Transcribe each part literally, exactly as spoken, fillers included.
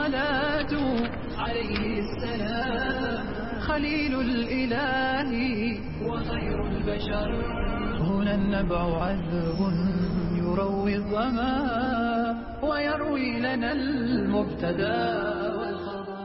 الصلاة عليه السلام خليل الإله وخير البشر. هنا النبع عذب يروي الظما ويروي لنا المبتدا والخبر.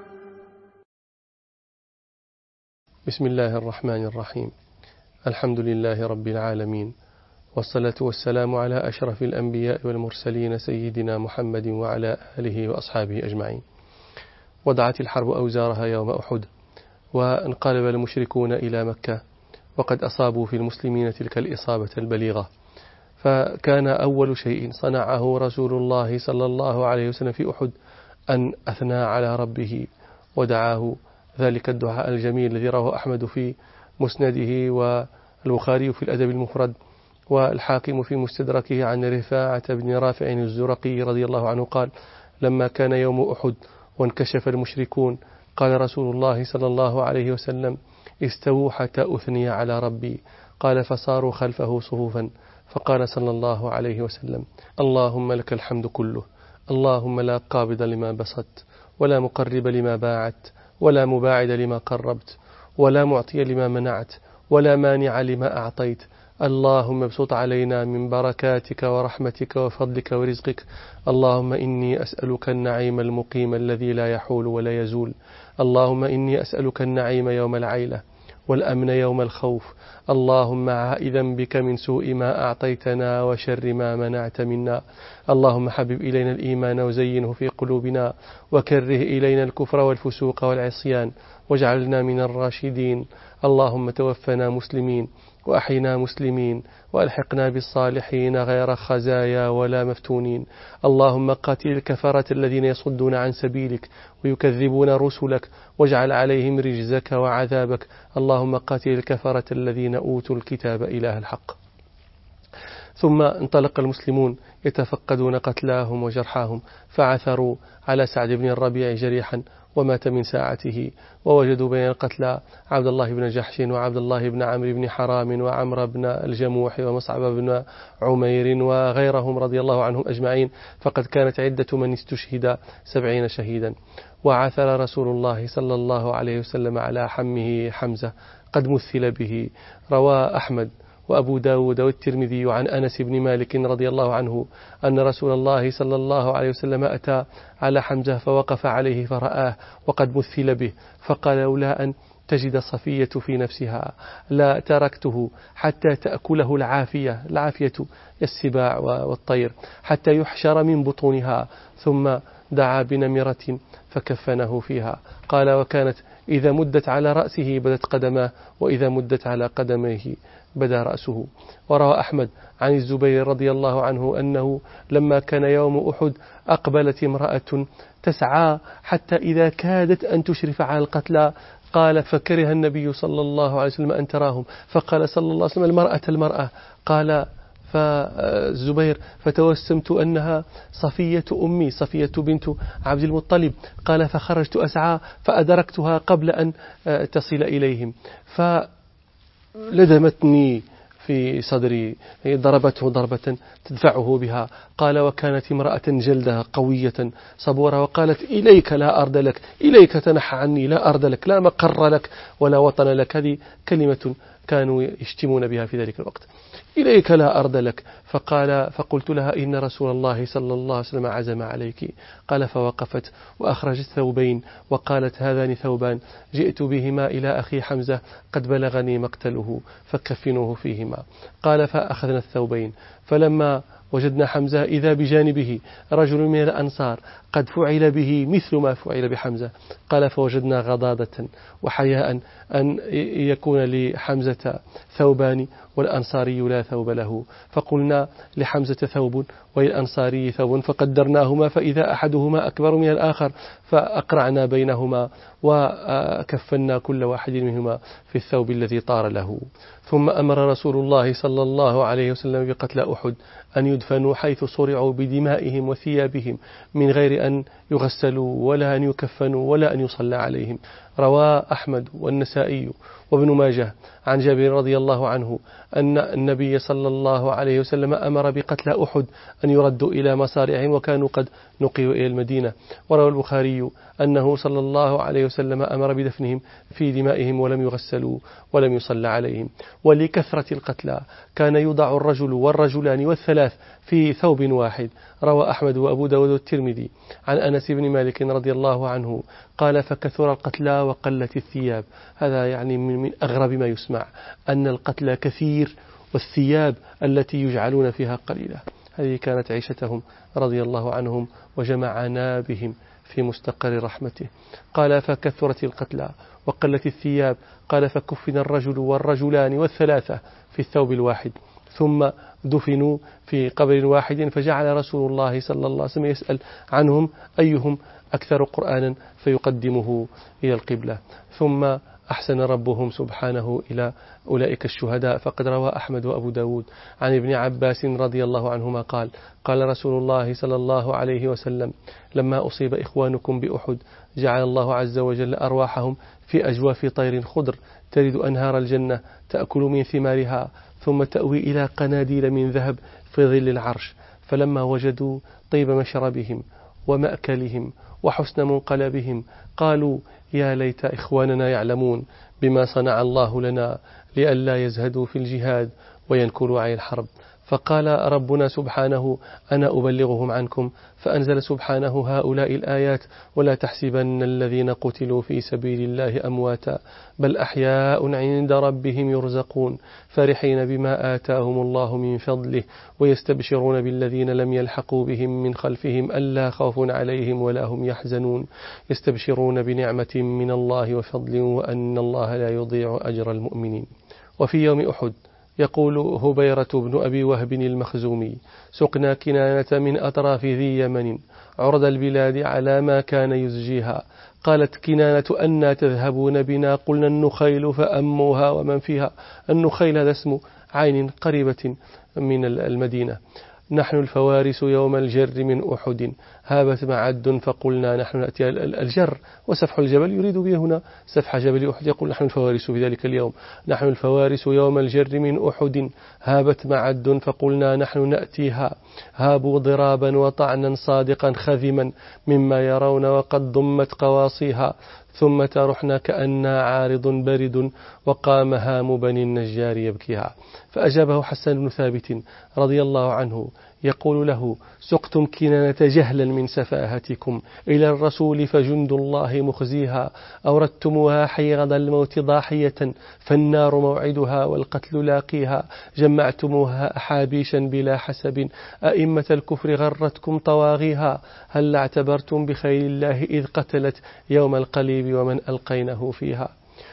بسم الله الرحمن الرحيم. الحمد لله رب العالمين، والصلاة والسلام على أشرف الأنبياء والمرسلين سيدنا محمد وعلى آله وأصحابه أجمعين. وضعت الحرب أوزارها يوم أحد، وانقلب المشركون إلى مكة، وقد أصابوا في المسلمين تلك الإصابة البليغة. فكان أول شيء صنعه رسول الله صلى الله عليه وسلم في أحد أن أثنى على ربه ودعاه ذلك الدعاء الجميل الذي رواه أحمد في مسنده والبخاري في الأدب المفرد والحاكم في مستدركه عن رفاعة بن رافع الزرقي رضي الله عنه قال: لما كان يوم أحد وانكشف المشركون قال رسول الله صلى الله عليه وسلم: استووا حتى أثني على ربي. قال: فصاروا خلفه صفوفا، فقال صلى الله عليه وسلم: اللهم لك الحمد كله، اللهم لا قابض لما بسطت، ولا مقرب لما باعت، ولا مباعد لما قربت، ولا معطي لما منعت، ولا مانع لما أعطيت. اللهم ابسط علينا من بركاتك ورحمتك وفضلك ورزقك. اللهم إني أسألك النعيم المقيم الذي لا يحول ولا يزول. اللهم إني أسألك النعيم يوم العيلة والأمن يوم الخوف. اللهم عائذا بك من سوء ما أعطيتنا وشر ما منعت منا. اللهم حبب إلينا الإيمان وزينه في قلوبنا، وكره إلينا الكفر والفسوق والعصيان، واجعلنا من الراشدين. اللهم توفنا مسلمين وأحينا مسلمين، وألحقنا بالصالحين غير خزايا ولا مفتونين. اللهم قاتل الكفرة الذين يصدون عن سبيلك ويكذبون رسلك، واجعل عليهم رجزك وعذابك. اللهم قاتل الكفرة الذين أوتوا الكتاب إله الحق. ثم انطلق المسلمون يتفقدون قتلاهم وجرحاهم، فعثروا على سعد بن الربيع جريحا ومات من ساعته، ووجدوا بين القتلى عبد الله بن جحش وعبد الله بن عمرو بن حرام وعمر بن الجموح ومصعب بن عمير وغيرهم رضي الله عنهم أجمعين، فقد كانت عدة من استشهد سبعين شهيدا. وعثر رسول الله صلى الله عليه وسلم على حمه حمزة قد مثل به. روى أحمد وأبو داود والترمذي عن أنس بن مالك رضي الله عنه أن رسول الله صلى الله عليه وسلم أتى على حمزة فوقف عليه فرآه وقد مثل به، فقال: لولا أن تجد صفية في نفسها لا تركته حتى تأكله العافية، العافية السباع والطير، حتى يحشر من بطونها. ثم دعا بنمرة فكفنه فيها. قال: وكانت إذا مدت على رأسه بدت قدماه، وإذا مدت على قدميه بدا رأسه. وروى أحمد عن الزبير رضي الله عنه أنه لما كان يوم أحد أقبلت امرأة تسعى حتى إذا كادت أن تشرف على القتلى. قال: فكره النبي صلى الله عليه وسلم أن تراهم، فقال صلى الله عليه وسلم: المرأة المرأة. قال فالزبير: فتوسمت أنها صفية أمي، صفية بنت عبد المطلب. قال: فخرجت أسعى فأدركتها قبل أن تصل إليهم، فلدمتني في صدري، ضربته ضربة تدفعه بها. قال: وكانت امرأة جلدها قوية صبورة، وقالت: إليك لا أرض لك، إليك تنحى عني، لا أرض لك، لا مقر لك ولا وطن لك. هذه كلمة كانوا يشتمون بها في ذلك الوقت، إليك لا أرض لك. فقال فقلت لها: إن رسول الله صلى الله عليه وسلم عزم عليك. قال: فوقفت وأخرجت ثوبين وقالت: هذان ثوبان جئت بهما إلى أخي حمزة قد بلغني مقتله فكفنوه فيهما. قال: فأخذنا الثوبين، فلما وجدنا حمزة إذا بجانبه رجل من الأنصار قد فعل به مثل ما فعل بحمزة. قال: فوجدنا غضاضة وحياء أن يكون لحمزة ثوبان والأنصاري لا ثوب له، فقلنا: لحمزة ثوب وللأنصاري ثوب، فقدرناهما فإذا أحدهما أكبر من الآخر، فأقرعنا بينهما وكفنا كل واحد منهما في الثوب الذي طار له. ثم أمر رسول الله صلى الله عليه وسلم بقتل أحد أن يدفنوا حيث صرعوا بدمائهم وثيابهم من غير أن يغسلوا ولا أن يكفنوا ولا أن يصلى عليهم. روى أحمد والنسائي وابن ماجه عن جابر رضي الله عنه أن النبي صلى الله عليه وسلم أمر بقتل أحد أن يردوا إلى مصارعهم وكانوا قد نقلوا إلى المدينة. وروى البخاري أنه صلى الله عليه وسلم أمر بدفنهم في دمائهم ولم يغسلوا ولم يصلى عليهم. ولكثرة القتلى كان يوضع الرجل والرجلان والثلاث في ثوب واحد. روى أحمد وأبو داود والترمذي عن أنس بن مالك رضي الله عنه قال فكثر القتلى وقلت الثياب. هذا يعني من أغرب ما يسمع أن القتلى كثير والثياب التي يجعلون فيها قليلة. هذه كانت عيشتهم رضي الله عنهم وجمعنا بهم في مستقر رحمته. قال فكثرت القتلى وقلت الثياب. قال فكفن الرجل والرجلان والثلاثة في الثوب الواحد ثم دفنوا في قبر واحد. فجعل رسول الله صلى الله عليه وسلم يسأل عنهم أيهم أكثر قرآنا فيقدمه إلى القبلة. ثم أحسن ربهم سبحانه إلى أولئك الشهداء. فقد روى أحمد وأبو داود عن ابن عباس رضي الله عنهما قال قال رسول الله صلى الله عليه وسلم لما أصيب إخوانكم بأحد جعل الله عز وجل أرواحهم في أجواف طير خضر ترد أنهار الجنة تأكل من ثمارها ثم تأوي إلى قناديل من ذهب في ظل العرش. فلما وجدوا طيب مشربهم ومأكلهم وحسن منقلبهم قالوا يا ليت إخواننا يعلمون بما صنع الله لنا لئلا يزهدوا في الجهاد وينكروا عن الحرب. فقال ربنا سبحانه أنا أبلغهم عنكم فأنزل سبحانه هؤلاء الآيات ولا تحسبن الذين قتلوا في سبيل الله أمواتا بل أحياء عند ربهم يرزقون فرحين بما آتاهم الله من فضله ويستبشرون بالذين لم يلحقوا بهم من خلفهم ألا خوف عليهم ولا هم يحزنون يستبشرون بنعمة من الله وفضل وأن الله لا يضيع أجر المؤمنين. وفي يوم أحد يقول هبيرة بن أبي وهب المخزومي سقنا كنانة من أطراف ذي يمن عرض البلاد على ما كان يزجيها. قالت كنانة أنا تذهبون بنا قلنا النخيل فأموها ومن فيها. النخيل هذا اسم عين قريبة من المدينة. نحن الفوارس يوم الجر من أحد هابت معد فقلنا نحن نأتي الجر وسفح الجبل يريد به هنا سفح جبل أحد. يقول نحن الفوارس في ذلك اليوم نحن الفوارس يوم الجر من أحد هابت معد فقلنا نحن نأتيها هابوا ضرابا وطعنا صادقا خذما مما يرون وقد ضمت قواصيها ثم ترحنا كأنها عارض برد وقام هام بني النجار يبكيها. فأجابه حسان بن ثابت رضي الله عنه يقول له سقتم كنانة جهلا من سفاهتكم إلى الرسول فجند الله مخزيها أوردتموها حيغض الموت ضاحية فالنار موعدها والقتل لاقيها جمعتموها أحابيشا بلا حسب أئمة الكفر غرتكم طواغيها هل اعتبرتم بخير الله إذ قتلت يوم القليب ومن ألقينه فيها.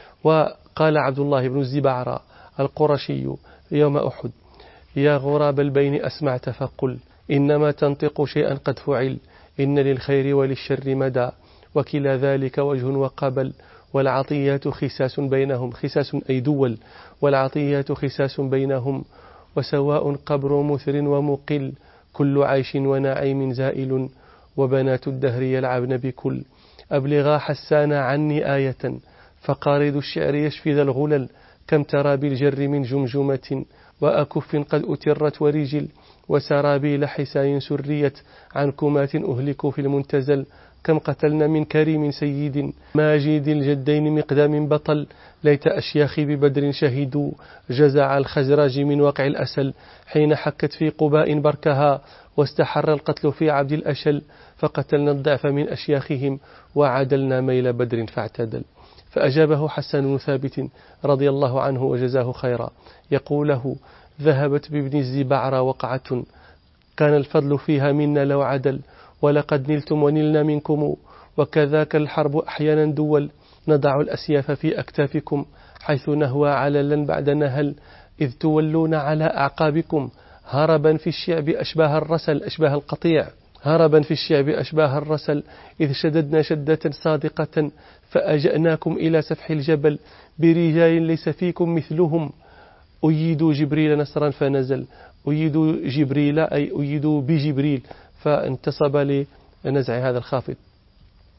وقال عبد الله بن الزبعرى القرشي يوم أحد يا غراب البين أسمعت فقل إنما تنطق شيئا قد فعل إن للخير وللشر مدى وكلا ذلك وجه وقبل والعطيات خساس بينهم خساس أي دول والعطيات خساس بينهم وسواء قبر مثر ومقل كل عيش ونعيم زائل وبنات الدهر يلعبن بكل أبلغا حسان عني آية فقارد الشعر يشفي ذا الغلل كم ترى بالجر من جمجمة وأكف قد أترت ورجل وسرابيل حساء سريت عن كمات أهلكوا في المنتزل كم قتلنا من كريم سيد ماجد الجدين مقدام بطل ليت أشياخي ببدر شهدوا جزع الخزرج من وقع الأسل حين حكت في قباء بركها واستحر القتل في عبد الأشل فقتلنا الضعف من أشياخهم وعدلنا ميل بدر فاعتدل. فأجابه حسان بن ثابت رضي الله عنه وجزاه خيرا يقول له ذهبت بابن الزبعرى وقعة كان الفضل فيها منا لو عدل ولقد نلتم ونلنا منكم وكذاك الحرب أحيانا دول نضع الأسياف في أكتافكم حيث نهوى عللا بعد نهل إذ تولون على أعقابكم هربا في الشعب أشباه الرسل أشباه القطيع هربا في الشعب أشباه الرسل إذ شددنا شدة صادقة فأجأناكم إلى سفح الجبل برجال ليس فيكم مثلهم أيدوا جبريل نصرا فنزل أيدوا جبريل أي أيدوا بجبريل فانتصب لنزع هذا الخافض.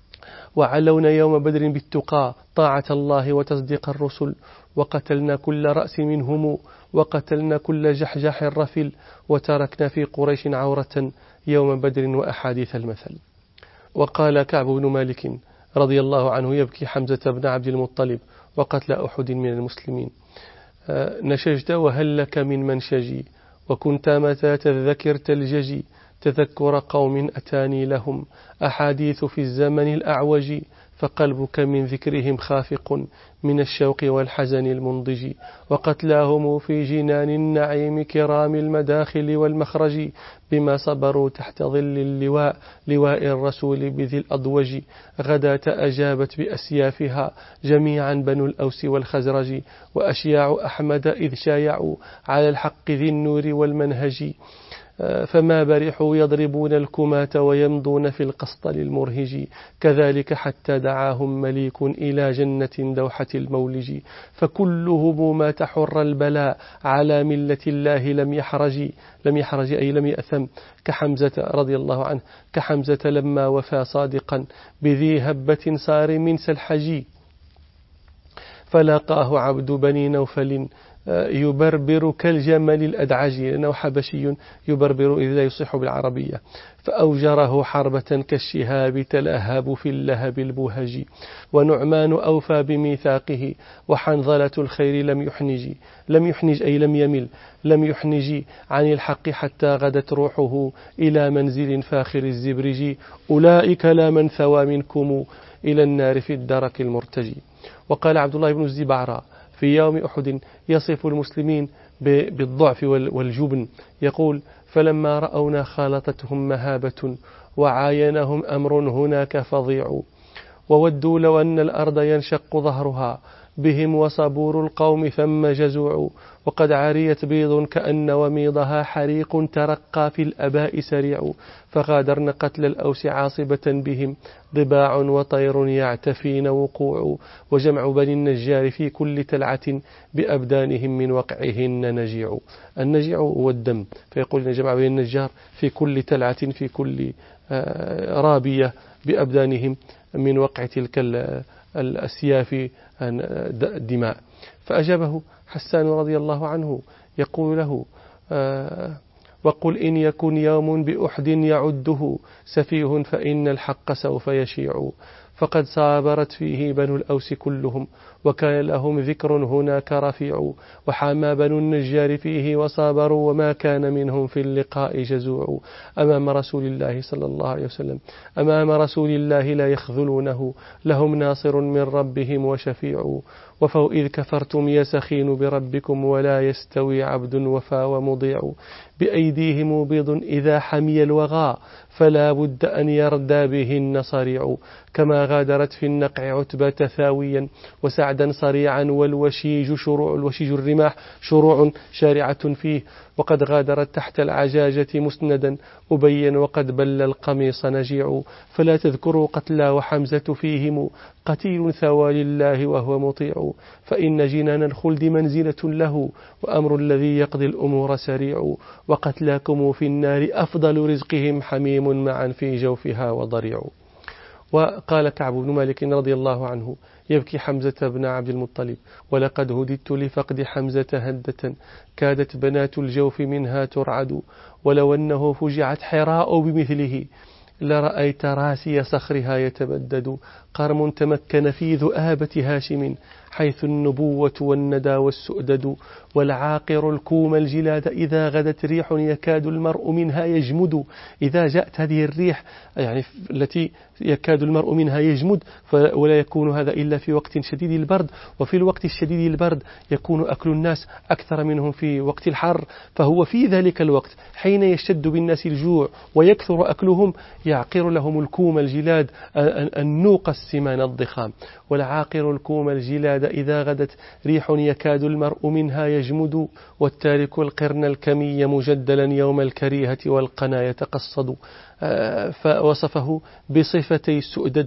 وعلونا يوم بدر بالتقى طاعة الله وتصديق الرسل، وقتلنا كل رأس منهم وقتلنا كل جحجح رفل، وتركنا في قريش عورة يوم بدر وأحاديث المثل. وقال كعب بن مالك رضي الله عنه يبكي حمزة بن عبد المطلب وقتل أحد من المسلمين: نشجت وهل لك من منشجي، وكنت متى تذكر تلججي، تذكر قوم أتاني لهم أحاديث في الزمن الأعوج، فقلبك من ذكرهم خافق من الشوق والحزن المنضج، وقتلاهم في جنان النعيم كرام المداخل والمخرج، بما صبروا تحت ظل اللواء لواء الرسول بذي الأضوج، غداة أجابت بأسيافها جميعا بنو الأوس والخزرج، وأشياع أحمد إذ شايعوا على الحق ذي النور والمنهج، فما برحوا يضربون الكماة ويمضون في القسطل المرهج، كذلك حتى دعاهم مليك إلى جنة دوحة المولج، فكلهم ما تحر البلاء على ملة الله لم يحرج لم يحرج أي لم يأثم، كحمزة رضي الله عنه كحمزة لما وفى صادقا بذي هبة صار من سلحج، فلاقاه عبد بني نوفل يبربر كالجمل الأدعج، لأنه حبشي يبربر إذ لا يصح بالعربية، فأوجره حربة كالشهاب تلهب في اللهب البهج، ونعمان أوفى بميثاقه وحنظلة الخير لم يحنج لم يحنج أي لم يمل لم يحنج عن الحق حتى غدت روحه إلى منزل فاخر الزبرج، أولئك لا من ثوى منكم إلى النار في الدرك المرتجي. وقال عبد الله بن الزبعرى في يوم أحد يصف المسلمين بالضعف والجبن، يقول: فلما رأونا خالطتهم مهابة وعاينهم أمر هناك فظيع، وودوا لو أن الأرض ينشق ظهرها بهم وصبور القوم ثم جزوع، وقد عريت بيض كأن وميضها حريق ترقى في الأباء سريع، فغادرن قتل الأوس عاصبة بهم ضباع وطير يعتفين وقوع، وجمع بني النجار في كل تلعة بأبدانهم من وقعهن نجيع. النجيع هو الدم، فيقول جمع بني النجار في كل تلعة في كل رابية بأبدانهم من وقع تلك الأسياف الدماء. فأجابه حسان رضي الله عنه يقول له: وقل إن يكن يوم بأحد يعده سفيه فإن الحق سوف يشيع، فقد صابرت فيه بنو الأوس كلهم وكان لهم ذكر هناك رفيع، وحامى بنو النجار فيه وصابروا وما كان منهم في اللقاء جزوع، أمام رسول الله صلى الله عليه وسلم أمام رسول الله لا يخذلونه، لهم ناصر من ربهم وشفيع، وفوا إذ كفرتم يسخين بربكم ولا يستوي عبد وفى ومضيع، بأيديهم بيض إذا حمي الوغى فلا بد أن يردى بهن صريع، كما غادرت في النقع عتبة ثاويا وسعدا صريعا والوشيج شروع الوشيج الرماح شروع شارعة فيه، وقد غادرت تحت العجاجة مسندا أبين وقد بل القميص نجيع، فلا تذكروا قتلى وحمزة فيهم قتيل ثوى لله وهو مطيع، فإن جنان الخلد منزلة له وأمر الذي يقضي الأمور سريع، وقتلاكم في النار أفضل رزقهم حميم معا في جوفها وضريع. وقال كعب بن مالك رضي الله عنه يبكي حمزة بن عبد المطلب: ولقد هددت لفقد حمزة هدة كادت بنات الجوف منها ترعد، ولو أنه فجعت حراء بمثله لرأيت راسي صخرها يتبدد، قرم تمكن في ذؤابة هاشم حيث النبوة والندى والسؤدد، والعاقر الكوم الجلاد إذا غدت ريح يكاد المرء منها يجمد. إذا جاءت هذه الريح يعني التي يكاد المرء منها يجمد، ولا يكون هذا إلا في وقت شديد البرد، وفي الوقت الشديد البرد يكون أكل الناس أكثر منهم في وقت الحر، فهو في ذلك الوقت حين يشتد بالناس الجوع ويكثر أكلهم يعقر لهم الكوم الجلاد النوق السمان الضخام. والعاقر الكوم الجلاد إذا غدت ريح يكاد المرء منها يجمد، والتارك القرن الكمي مجدلا يوم الكريهة والقنا يتقصد. فوصفه بصفتي السؤدد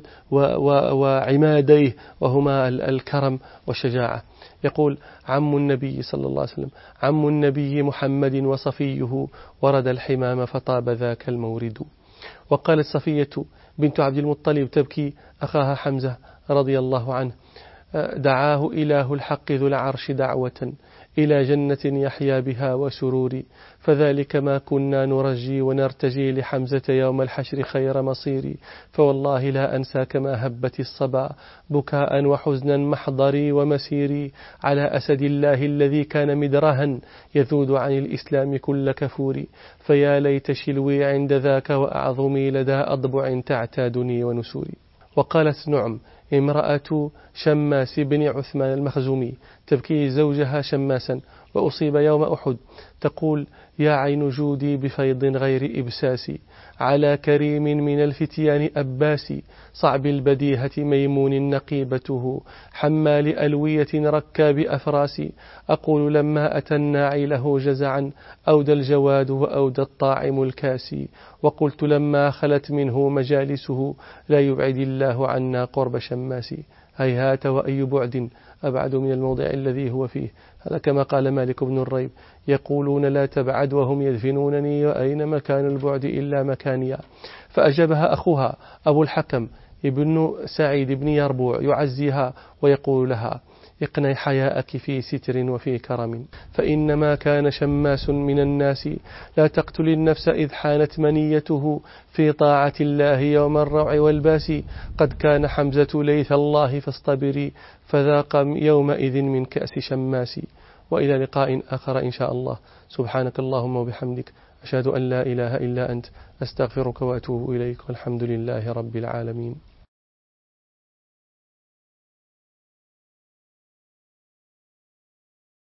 وعماديه وهما الكرم والشجاعة. يقول: عم النبي صلى الله عليه وسلم عم النبي محمد وصفيه ورد الحمام فطاب ذاك المورد. وقالت صفية بنت عبد المطلب تبكي أخاها حمزة رضي الله عنه، دعاه إله الحق ذو العرش دعوة إلى جنة يحيا بها وسرور، فذلك ما كنا نرجي ونرتجي لحمزة يوم الحشر خير مصيري، فوالله لا أنسى كما هبت الصبا بكاء وحزنا محضري ومسيري، على أسد الله الذي كان مدرها يذود عن الإسلام كل كفور، فيا ليت شلوي عند ذاك وأعظمي لدى أضبع تعتادني ونسوري. وقالت نعم امرأة شماس بن عثمان المخزومي تبكي زوجها شماسا وأصيب يوم أحد، تقول يا عين جودي بفيض غير إبساسي، على كريم من الفتيان أباسي، صعب البديهة ميمون نقيبته، حمال ألوية ركاب أفراسي، أقول لما أتى الناعي له جزعا أودى الجواد وأودى الطاعم الكاسي، وقلت لما خلت منه مجالسه لا يبعد الله عنا قرب شماسي، هيهات وأي بعد أبعد من الموضع الذي هو فيه. هذا كما قال مالك بن الريب، يقولون لا تبعد وهم يدفنونني وأين مكان البعد إلا مكانيا. فأجابها أخوها أبو الحكم ابن سعيد بن يربوع يعزيها ويقول لها اقني حياءك في ستر وفي كرم، فإنما كان شماس من الناس لا تقتل النفس إذ حانت منيته في طاعة الله يوم الروع والباس، قد كان حمزة ليث الله فاصطبري فذاق يومئذ من كأس شماسي. وإلى لقاء آخر إن شاء الله، سبحانك اللهم وبحمدك أشهد أن لا إله إلا أنت أستغفرك وأتوب إليك، والحمد لله رب العالمين.